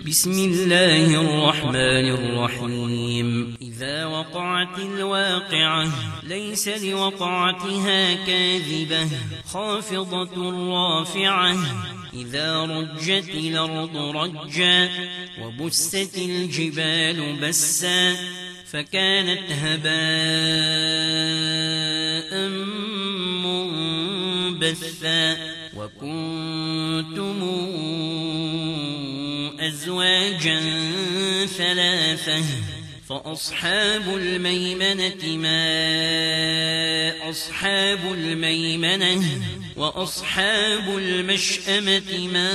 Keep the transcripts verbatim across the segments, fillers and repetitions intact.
بسم الله الرحمن الرحيم إذا وقعت الواقعة ليس لوقعتها كاذبة خافضة رافعة إذا رجت الأرض رجا وبست الجبال بسا فكانت هباء منبثا وكنتم أزواجا ثلاثة فأصحاب الميمنة ما أصحاب الميمنة وأصحاب المشأمة ما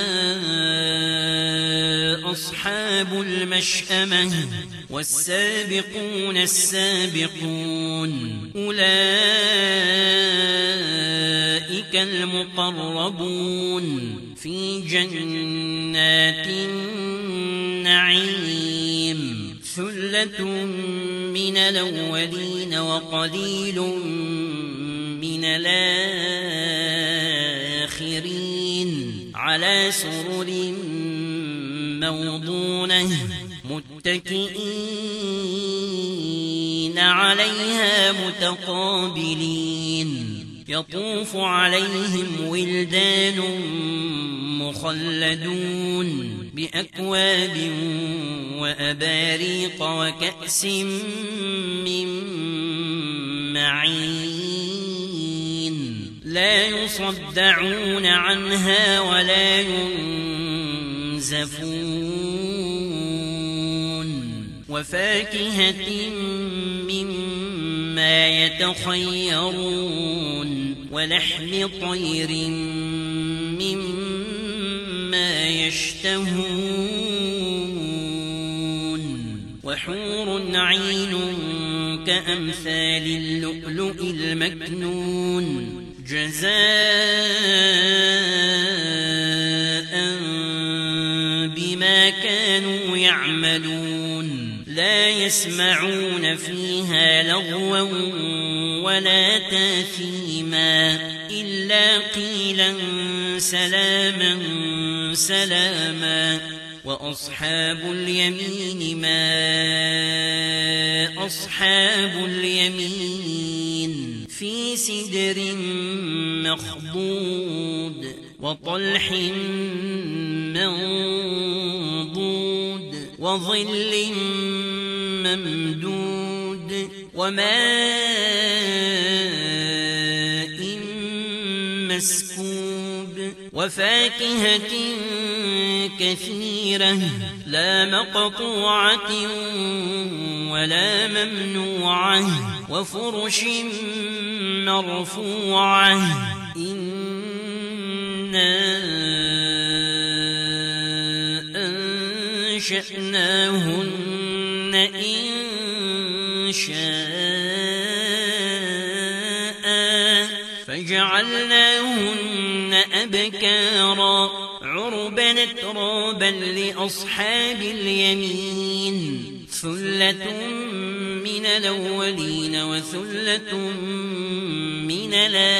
أصحاب المشأمة والسابقون السابقون أولئك المقربون في جنات النعيم ثلة من الأولين وقليل من الآخرين على سرر موضونة متكئين عليها متقابلين يطوف عليهم ولدان مخلدون بأكواب وأباريق وكأس من معين لا يصدعون عنها ولا ينزفون وفاكهة مما يتخيرون ولحم طير مما يشتهون وحور عين كأمثال اللؤلؤ المكنون جزاء بما كانوا يعملون لا يسمعون فيها لغوا ولا تاثيما إلا قيلا سلاما سلاما وأصحاب اليمين ما أصحاب اليمين في سدر مخضود وطلح منضود وظل ممدود وماء مسكوب وفاكهة كثيرة لا مقطوعة ولا ممنوعة وفرش مرفوعة إنا أنشأناهن إن شاء فجعلناهن أبكارا عربا ترابا لأصحاب اليمين ثلة من الأولين وثلة من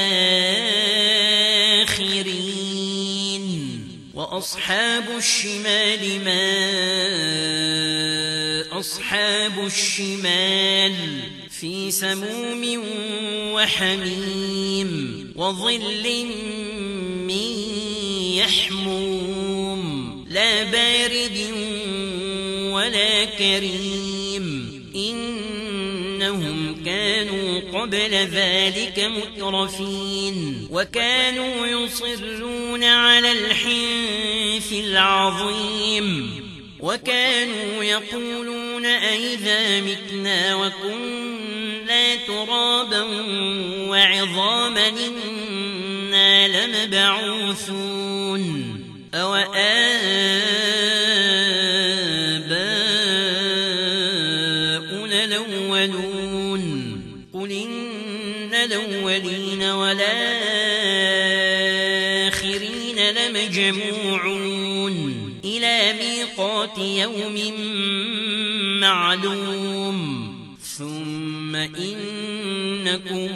الآخرين وأصحاب الشمال ما أصحاب الشمال في سموم وحميم وظل من يحموم لا بارد ولا كريم إنهم كانوا قبل ذلك مترفين وكانوا يصرون على الحنث العظيم وكانوا يقولون أئذا متنا وكنا ترابا وعظاما إنا لمبعوثون أو آباؤنا الأولون قل إن الأولين والآخرين لمجموعون إلى ميقات يوم معلوم ثم إنكم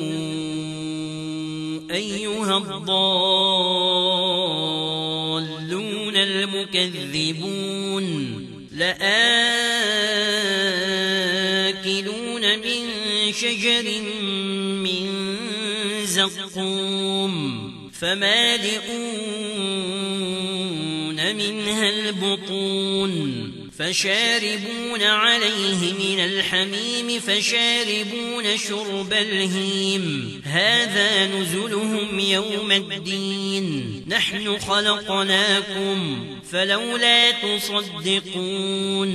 أيها الضالون المكذبون تكذبون لآكلون من شجر من زقوم فمالئون منها البطون فشاربون عليه من الحميم فشاربون شرب الهيم هذا نزلهم يوم الدين نحن خلقناكم فلولا تصدقون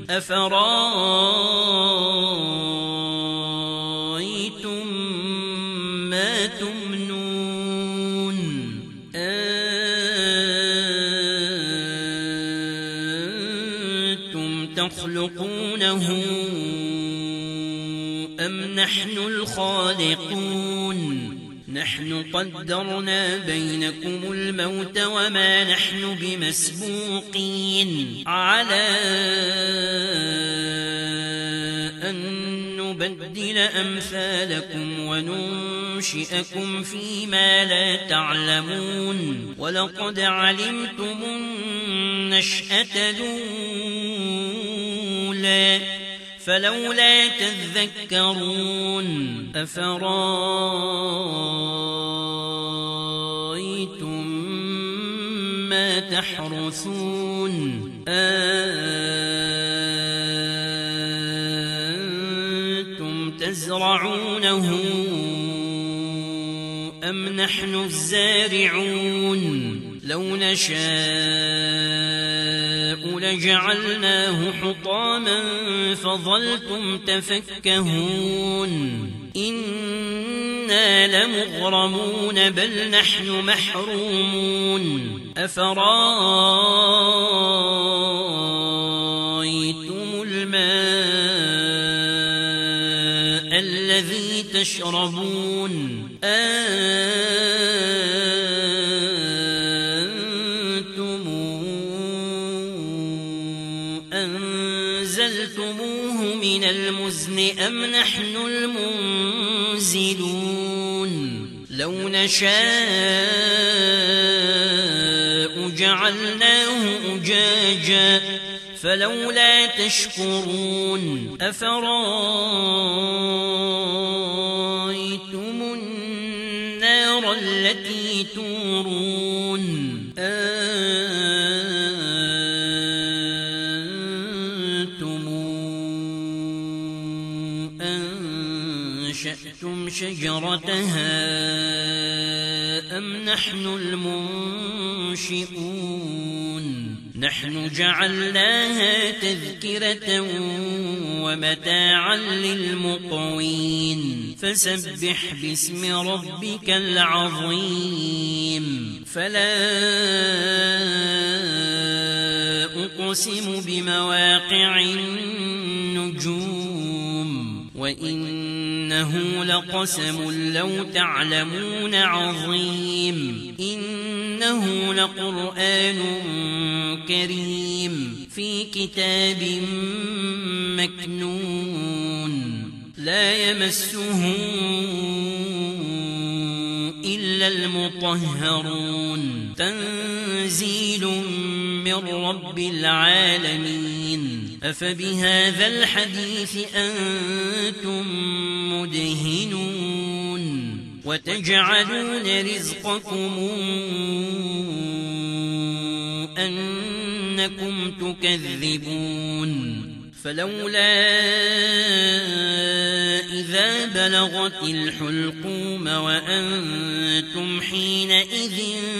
أفرأيتم ما تمنون أنتم تخلقونه أم نحن الخالقون نحن قدرنا بينكم الموت وما نحن بمسبوقين على أن نبدل أمثالكم وننشئكم فيما لا تعلمون ولقد علمتم النشأة الأولى فلولا تذكرون أفرأيتم ما تحرثون أنتم تزرعونه أم نحن الزارعون لو نشاء لجعلناه حطاما فظلتم تفكهون إنا لمغرمون بل نحن محرومون أفرأيتم الماء الذي تشربون أنتم أنزلتموه من المزن أم نحن المنزلون لو نشاء جعلناه أجاجا فلولا تشكرون أفرأيتم النار التي تورون أنتم أنشأتم شجرتها أم نحن المنشئون نحن جعلناها تذكرة ومتاعا للمقوين فسبح باسم ربك العظيم فلا أقسم بمواقع النجوم وإنه لقسم لو تعلمون عظيم إنه لقرآن كريم في كتاب مكنون لا يمسه إلا المطهرون تنزيل من رب العالمين أفبهذا الحديث أنتم مدهنون وتجعلون رزقكم أنكم تكذبون فلولا إذا بلغت الحلقوم وأنتم حينئذ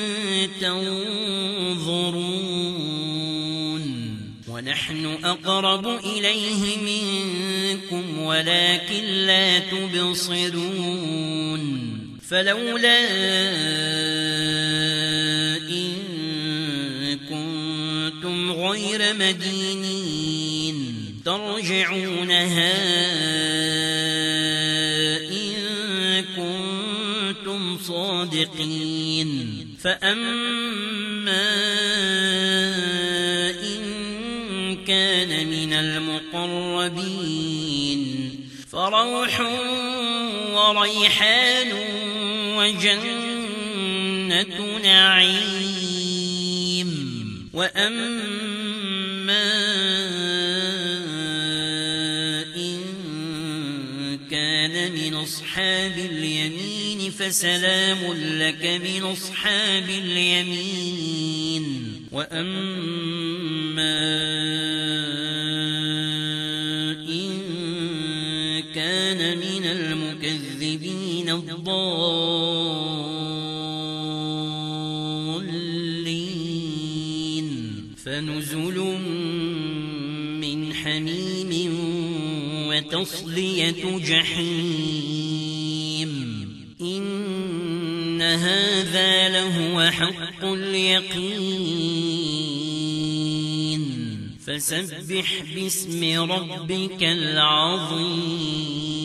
تنظرون ونحن أقرب إليه منكم ولكن لا تبصرون فلولا إن كنتم غير مدينين ترجعونها إن كنتم صادقين فأما إن كان من المقربين فروح وريحان وجنة نعيم وأما إن كان من أصحاب اليمين فسلام لك من أصحاب اليمين وأما إن كان من المكذبين الضالين فنزل من حميم وتصلية جحيم إن هذا لهو حق اليقين فسبح باسم ربك العظيم.